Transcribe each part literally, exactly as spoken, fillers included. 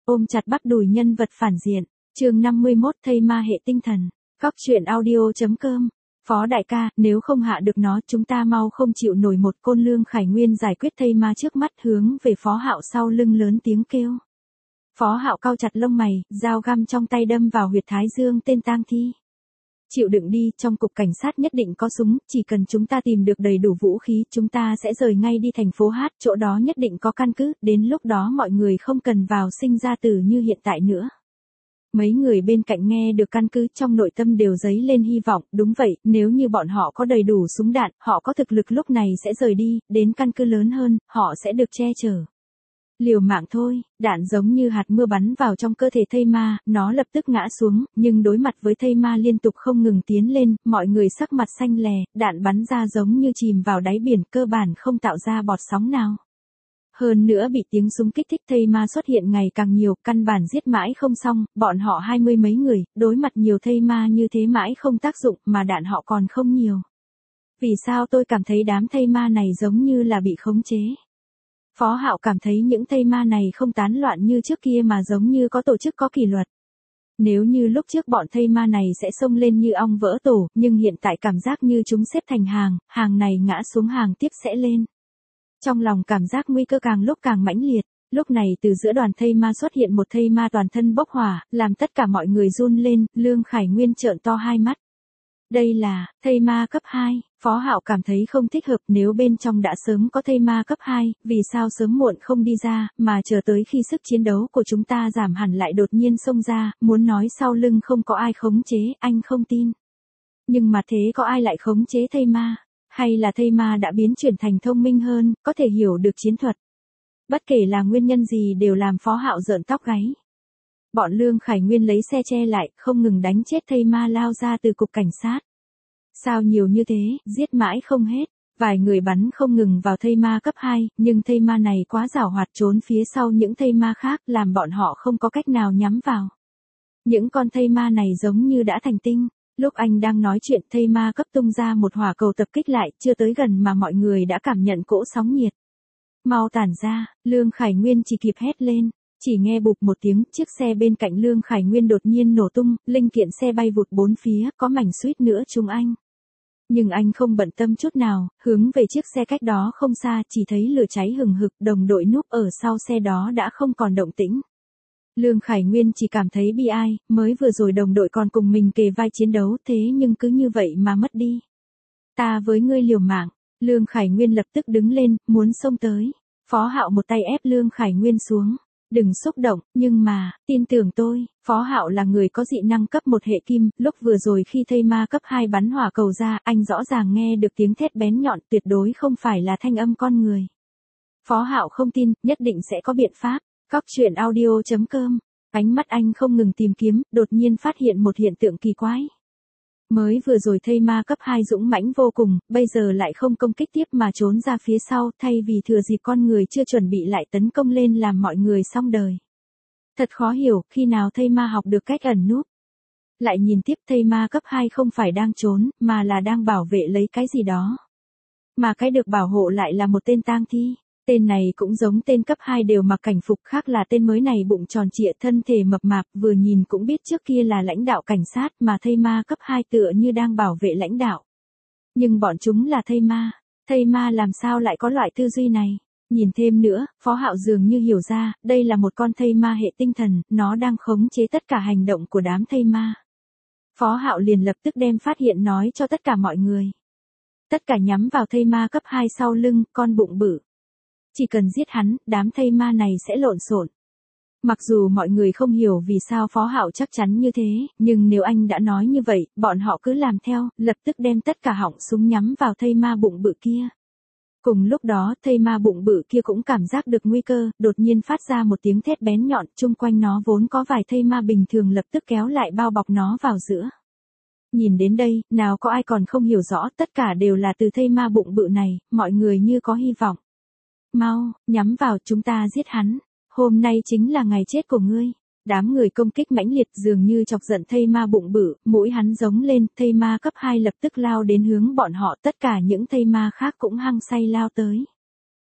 Ôm chặt bắp đùi nhân vật phản diện. Chương năm mươi mốt thây ma hệ tinh thần. Góc truyện audio.com. Phó đại ca, nếu không hạ được nó, chúng ta mau không chịu nổi. Một Côn Lương Khải Nguyên giải quyết thây ma trước mắt, hướng về Phó Hạo sau lưng lớn tiếng kêu. Phó Hạo cau chặt lông mày, dao găm trong tay đâm vào huyệt thái dương tên tang thi. Chịu đựng đi, trong cục cảnh sát nhất định có súng, chỉ cần chúng ta tìm được đầy đủ vũ khí, chúng ta sẽ rời ngay đi thành phố Hát, chỗ đó nhất định có căn cứ, đến lúc đó mọi người không cần vào sinh ra tử như hiện tại nữa. Mấy người bên cạnh nghe được căn cứ, trong nội tâm đều dấy lên hy vọng, đúng vậy, nếu như bọn họ có đầy đủ súng đạn, họ có thực lực lúc này sẽ rời đi, đến căn cứ lớn hơn, họ sẽ được che chở. Liều mạng thôi, đạn giống như hạt mưa bắn vào trong cơ thể thây ma, nó lập tức ngã xuống, nhưng đối mặt với thây ma liên tục không ngừng tiến lên, mọi người sắc mặt xanh lè, đạn bắn ra giống như chìm vào đáy biển, cơ bản không tạo ra bọt sóng nào. Hơn nữa bị tiếng súng kích thích, thây ma xuất hiện ngày càng nhiều, căn bản giết mãi không xong, bọn họ hai mươi mấy người, đối mặt nhiều thây ma như thế mãi không tác dụng, mà đạn họ còn không nhiều. Vì sao tôi cảm thấy đám thây ma này giống như là bị khống chế? Phó Hạo cảm thấy những thây ma này không tán loạn như trước kia mà giống như có tổ chức có kỷ luật. Nếu như lúc trước bọn thây ma này sẽ xông lên như ong vỡ tổ, nhưng hiện tại cảm giác như chúng xếp thành hàng, hàng này ngã xuống hàng tiếp sẽ lên. Trong lòng cảm giác nguy cơ càng lúc càng mãnh liệt, lúc này từ giữa đoàn thây ma xuất hiện một thây ma toàn thân bốc hỏa, làm tất cả mọi người run lên, Lương Khải Nguyên trợn to hai mắt. Đây là thây ma cấp hai, Phó Hạo cảm thấy không thích hợp, nếu bên trong đã sớm có thây ma cấp hai, vì sao sớm muộn không đi ra, mà chờ tới khi sức chiến đấu của chúng ta giảm hẳn lại đột nhiên xông ra, muốn nói sau lưng không có ai khống chế, anh không tin. Nhưng mà thế có ai lại khống chế thây ma? Hay là thây ma đã biến chuyển thành thông minh hơn, có thể hiểu được chiến thuật? Bất kể là nguyên nhân gì đều làm Phó Hạo rợn tóc gáy. Bọn Lương Khải Nguyên lấy xe che lại, không ngừng đánh chết thây ma lao ra từ cục cảnh sát. Sao nhiều như thế, giết mãi không hết, vài người bắn không ngừng vào thây ma cấp hai, nhưng thây ma này quá giảo hoạt trốn phía sau những thây ma khác, làm bọn họ không có cách nào nhắm vào. Những con thây ma này giống như đã thành tinh. Lúc anh đang nói chuyện, thây ma cấp tung ra một hỏa cầu tập kích lại, chưa tới gần mà mọi người đã cảm nhận cỗ sóng nhiệt. Mau tản ra, Lương Khải Nguyên chỉ kịp hét lên. Chỉ nghe bụp một tiếng, chiếc xe bên cạnh Lương Khải Nguyên đột nhiên nổ tung, linh kiện xe bay vụt bốn phía, có mảnh suýt nữa trúng anh. Nhưng anh không bận tâm chút nào, hướng về chiếc xe cách đó không xa, chỉ thấy lửa cháy hừng hực, đồng đội núp ở sau xe đó đã không còn động tĩnh. Lương Khải Nguyên chỉ cảm thấy bi ai, mới vừa rồi đồng đội còn cùng mình kề vai chiến đấu, thế nhưng cứ như vậy mà mất đi. Ta với ngươi liều mạng, Lương Khải Nguyên lập tức đứng lên, muốn xông tới. Phó Hạo một tay ép Lương Khải Nguyên xuống. Đừng xúc động, nhưng mà, tin tưởng tôi, Phó Hạo là người có dị năng cấp một hệ kim, lúc vừa rồi khi thây ma cấp hai bắn hỏa cầu ra, anh rõ ràng nghe được tiếng thét bén nhọn, tuyệt đối không phải là thanh âm con người. Phó Hạo không tin, nhất định sẽ có biện pháp. Góc truyện audio.com. Ánh mắt anh không ngừng tìm kiếm, đột nhiên phát hiện một hiện tượng kỳ quái. Mới vừa rồi thây ma cấp hai dũng mãnh vô cùng, bây giờ lại không công kích tiếp mà trốn ra phía sau, thay vì thừa dịp con người chưa chuẩn bị lại tấn công lên làm mọi người xong đời. Thật khó hiểu, khi nào thây ma học được cách ẩn núp. Lại nhìn tiếp, thây ma cấp hai không phải đang trốn, mà là đang bảo vệ lấy cái gì đó. Mà cái được bảo hộ lại là một tên tang thi. Tên này cũng giống tên cấp hai đều mặc cảnh phục, khác là tên mới này bụng tròn trịa, thân thể mập mạp, vừa nhìn cũng biết trước kia là lãnh đạo cảnh sát, mà thây ma cấp hai tựa như đang bảo vệ lãnh đạo. Nhưng bọn chúng là thây ma, thây ma làm sao lại có loại tư duy này? Nhìn thêm nữa, Phó Hạo dường như hiểu ra, đây là một con thây ma hệ tinh thần, nó đang khống chế tất cả hành động của đám thây ma. Phó Hạo liền lập tức đem phát hiện nói cho tất cả mọi người. Tất cả nhắm vào thây ma cấp hai sau lưng, con bụng bự. Chỉ cần giết hắn, đám thây ma này sẽ lộn xộn. Mặc dù mọi người không hiểu vì sao Phó Hạo chắc chắn như thế, nhưng nếu anh đã nói như vậy, bọn họ cứ làm theo, lập tức đem tất cả họng súng nhắm vào thây ma bụng bự kia. Cùng lúc đó, thây ma bụng bự kia cũng cảm giác được nguy cơ, đột nhiên phát ra một tiếng thét bén nhọn, chung quanh nó vốn có vài thây ma bình thường lập tức kéo lại bao bọc nó vào giữa. Nhìn đến đây, nào có ai còn không hiểu rõ, tất cả đều là từ thây ma bụng bự này, mọi người như có hy vọng. Mau, nhắm vào, chúng ta giết hắn. Hôm nay chính là ngày chết của ngươi. Đám người công kích mãnh liệt dường như chọc giận thây ma bụng bự, mũi hắn giống lên, thây ma cấp hai lập tức lao đến hướng bọn họ, tất cả những thây ma khác cũng hăng say lao tới.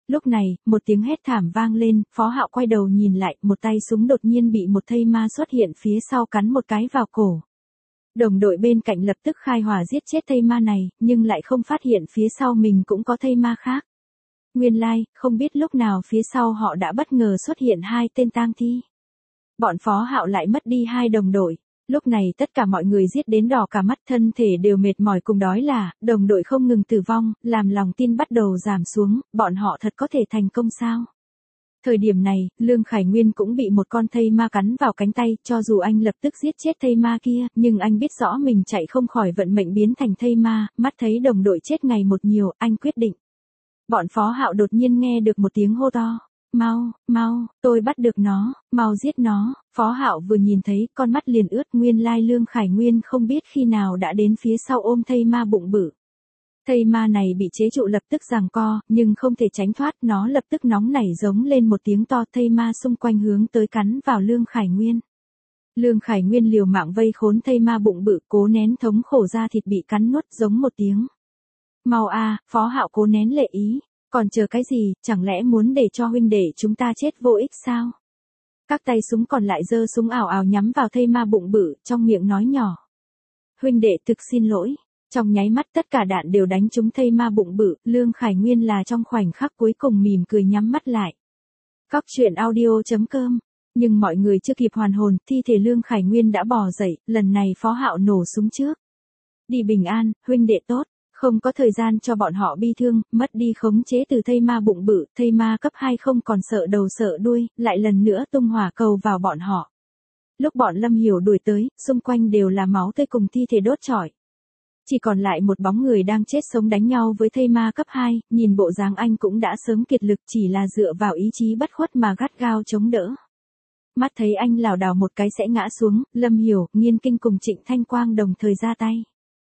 Lúc này, một tiếng hét thảm vang lên, Phó Hạo quay đầu nhìn lại, một tay súng đột nhiên bị một thây ma xuất hiện phía sau cắn một cái vào cổ. Đồng đội bên cạnh lập tức khai hỏa giết chết thây ma này, nhưng lại không phát hiện phía sau mình cũng có thây ma khác. Nguyên lai, like, không biết lúc nào phía sau họ đã bất ngờ xuất hiện hai tên tang thi. Bọn Phó Hạo lại mất đi hai đồng đội. Lúc này tất cả mọi người giết đến đỏ cả mắt, thân thể đều mệt mỏi cùng đói là, đồng đội không ngừng tử vong, làm lòng tin bắt đầu giảm xuống, bọn họ thật có thể thành công sao? Thời điểm này, Lương Khải Nguyên cũng bị một con thây ma cắn vào cánh tay, cho dù anh lập tức giết chết thây ma kia, nhưng anh biết rõ mình chạy không khỏi vận mệnh biến thành thây ma, mắt thấy đồng đội chết ngày một nhiều, anh quyết định. Bọn Phó Hạo đột nhiên nghe được một tiếng hô to. Mau, mau, tôi bắt được nó, mau giết nó. Phó Hạo vừa nhìn thấy, con mắt liền ướt. Nguyên lai Lương Khải Nguyên không biết khi nào đã đến phía sau ôm thây ma bụng bự. Thây ma này bị chế trụ lập tức giằng co, nhưng không thể tránh thoát, nó lập tức nóng nảy giống lên một tiếng to, thây ma xung quanh hướng tới cắn vào Lương Khải Nguyên. Lương Khải Nguyên liều mạng vây khốn thây ma bụng bự, cố nén thống khổ da thịt bị cắn nuốt giống một tiếng. Mau a, Phó Hạo cố nén lệ ý. Còn chờ cái gì, chẳng lẽ muốn để cho huynh đệ chúng ta chết vô ích sao? Các tay súng còn lại giơ súng ảo ảo nhắm vào thây ma bụng bự, trong miệng nói nhỏ. Huynh đệ thực xin lỗi. Trong nháy mắt tất cả đạn đều đánh trúng thây ma bụng bự, Lương Khải Nguyên là trong khoảnh khắc cuối cùng mỉm cười nhắm mắt lại. Cóc truyện audio chấm com. Nhưng mọi người chưa kịp hoàn hồn, thi thể Lương Khải Nguyên đã bò dậy, lần này Phó Hạo nổ súng trước. Đi bình an, huynh đệ tốt. Không có thời gian cho bọn họ bi thương, mất đi khống chế từ thây ma bụng bự, thây ma cấp hai không còn sợ đầu sợ đuôi, lại lần nữa tung hỏa cầu vào bọn họ. Lúc bọn Lâm Hiểu đuổi tới, xung quanh đều là máu tươi cùng thi thể đốt trọi. Chỉ còn lại một bóng người đang chết sống đánh nhau với thây ma cấp hai, nhìn bộ dáng anh cũng đã sớm kiệt lực, chỉ là dựa vào ý chí bất khuất mà gắt gao chống đỡ. Mắt thấy anh lảo đảo một cái sẽ ngã xuống, Lâm Hiểu, Nghiên Kinh cùng Trịnh Thanh Quang đồng thời ra tay.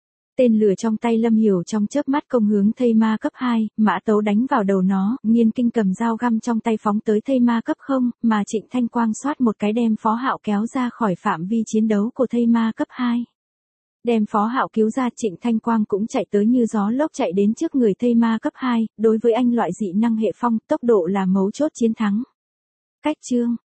Tên lửa trong tay Lâm Hiểu trong chớp mắt công hướng thây ma cấp hai, mã tấu đánh vào đầu nó, Nghiên Kinh cầm dao găm trong tay phóng tới thây ma cấp không, mà Trịnh Thanh Quang xoát một cái đem Phó Hạo kéo ra khỏi phạm vi chiến đấu của thây ma cấp hai. Đem Phó Hạo cứu ra, Trịnh Thanh Quang cũng chạy tới như gió lốc chạy đến trước người thây ma cấp hai, đối với anh loại dị năng hệ phong, tốc độ là mấu chốt chiến thắng. Cách chương